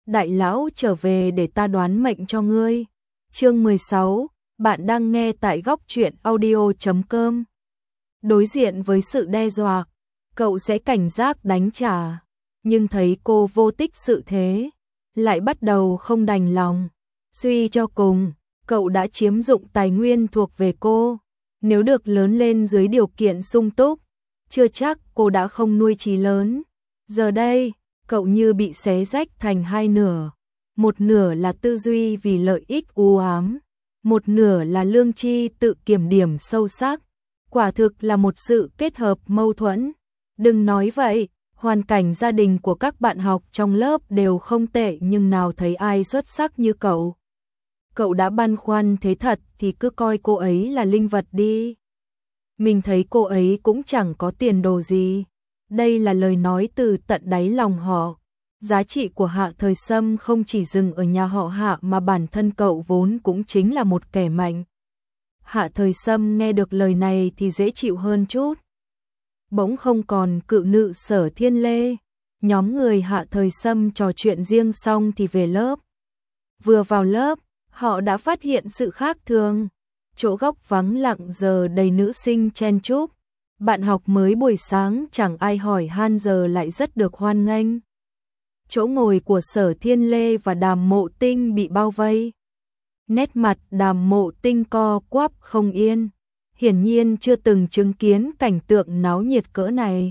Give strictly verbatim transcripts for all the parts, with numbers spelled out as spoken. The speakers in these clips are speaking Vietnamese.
đại lão trở về để ta đoán mệnh cho ngươi. Chương mười sáu, bạn đang nghe tại góc truyện audio chấm com. Đối diện với sự đe dọa, cậu sẽ cảnh giác đánh trả, nhưng thấy cô vô tích sự thế, lại bắt đầu không đành lòng. Suy cho cùng, cậu đã chiếm dụng tài nguyên thuộc về cô, nếu được lớn lên dưới điều kiện sung túc, chưa chắc cô đã không nuôi chí lớn. Giờ đây, cậu như bị xé rách thành hai nửa, một nửa là tư duy vì lợi ích u ám, một nửa là lương tri tự kiểm điểm sâu sắc. Quả thực là một sự kết hợp mâu thuẫn. Đừng nói vậy, hoàn cảnh gia đình của các bạn học trong lớp đều không tệ nhưng nào thấy ai xuất sắc như cậu. Cậu đã băn khoăn thế thật thì cứ coi cô ấy là linh vật đi. Mình thấy cô ấy cũng chẳng có tiền đồ gì. Đây là lời nói từ tận đáy lòng họ. Giá trị của Hạ Thời Sâm không chỉ dừng ở nhà họ Hạ mà bản thân cậu vốn cũng chính là một kẻ mạnh. Hạ Thời Sâm nghe được lời này thì dễ chịu hơn chút. Bỗng không còn cự nữ Sở Thiên Lê. Nhóm người Hạ Thời Sâm trò chuyện riêng xong thì về lớp. Vừa vào lớp, họ đã phát hiện sự khác thường. Chỗ góc vắng lặng giờ đầy nữ sinh chen chúc. Bạn học mới buổi sáng chẳng ai hỏi han giờ lại rất được hoan nghênh. Chỗ ngồi của Sở Thiên Lê và Đàm Mộ Tinh bị bao vây. Nét mặt Đàm Mộ Tinh co quắp không yên, hiển nhiên chưa từng chứng kiến cảnh tượng náo nhiệt cỡ này.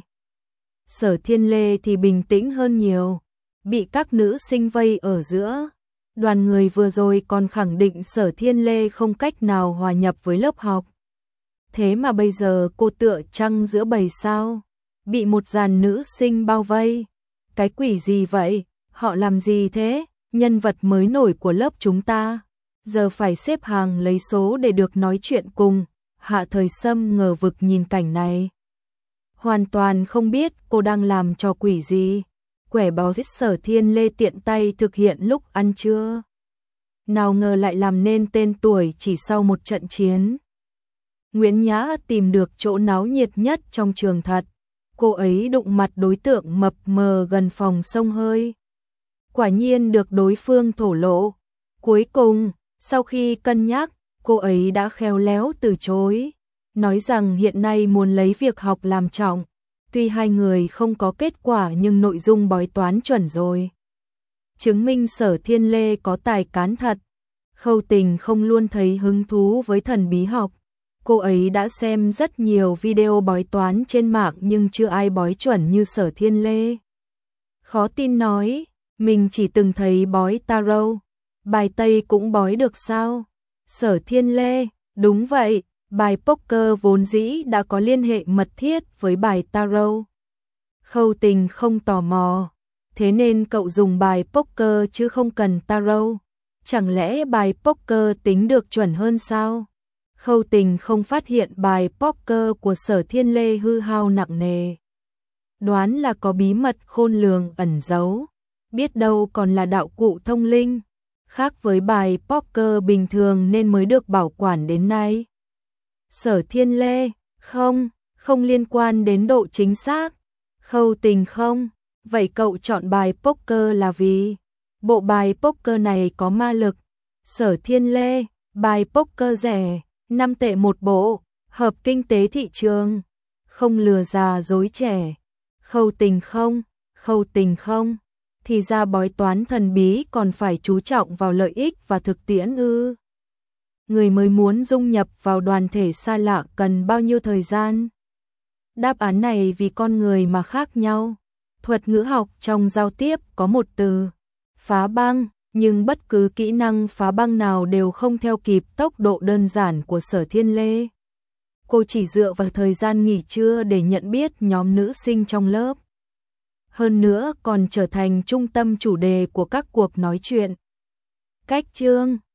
Sở Thiên Lê thì bình tĩnh hơn nhiều, bị các nữ sinh vây ở giữa. Đoàn người vừa rồi còn khẳng định Sở Thiên Lê không cách nào hòa nhập với lớp học. Thế mà bây giờ cô tựa trăng giữa bầy sao, bị một dàn nữ sinh bao vây. Cái quỷ gì vậy? Họ làm gì thế? Nhân vật mới nổi của lớp chúng ta giờ phải xếp hàng lấy số để được nói chuyện cùng. Hạ Thời Sâm ngờ vực nhìn cảnh này, hoàn toàn không biết cô đang làm trò quỷ gì. Quẻ báo thích Sở Thiên Lê tiện tay thực hiện lúc ăn trưa, nào ngờ lại làm nên tên tuổi chỉ sau một trận chiến. Nguyễn Nhã tìm được chỗ náo nhiệt nhất trong trường thật. Cô ấy đụng mặt đối tượng mập mờ gần phòng xông hơi. Quả nhiên được đối phương thổ lộ. Cuối cùng, sau khi cân nhắc, cô ấy đã khéo léo từ chối, nói rằng hiện nay muốn lấy việc học làm trọng. Tuy hai người không có kết quả nhưng nội dung bói toán chuẩn rồi, chứng minh Sở Thiên Lê có tài cán thật. Khâu Tình không luôn thấy hứng thú với thần bí học. Cô ấy đã xem rất nhiều video bói toán trên mạng nhưng chưa ai bói chuẩn như Sở Thiên Lê. Khó tin nói, mình chỉ từng thấy bói tarot, bài Tây cũng bói được sao? Sở Thiên Lê, đúng vậy, bài poker vốn dĩ đã có liên hệ mật thiết với bài tarot. Khâu Tình không tò mò, thế nên cậu dùng bài poker chứ không cần tarot. Chẳng lẽ bài poker tính được chuẩn hơn sao? Khâu Tình không phát hiện bài poker của Sở Thiên Lê hư hao nặng nề. Đoán là có bí mật khôn lường ẩn giấu, biết đâu còn là đạo cụ thông linh, khác với bài poker bình thường nên mới được bảo quản đến nay. Sở Thiên Lê, không, không liên quan đến độ chính xác. Khâu Tình không, vậy cậu chọn bài poker là vì bộ bài poker này có ma lực. Sở Thiên Lê, bài poker rẻ, năm tệ một bộ, hợp kinh tế thị trường, không lừa già dối trẻ. Khâu Tình không, Khâu Tình không, thì ra bói toán thần bí còn phải chú trọng vào lợi ích và thực tiễn ư? Người mới muốn dung nhập vào đoàn thể xa lạ cần bao nhiêu thời gian? Đáp án này vì con người mà khác nhau. Thuật ngữ học trong giao tiếp có một từ, phá băng, nhưng bất cứ kỹ năng phá băng nào đều không theo kịp tốc độ đơn giản của Sở Thiên Lê. Cô chỉ dựa vào thời gian nghỉ trưa để nhận biết nhóm nữ sinh trong lớp. Hơn nữa còn trở thành trung tâm chủ đề của các cuộc nói chuyện. Cách chương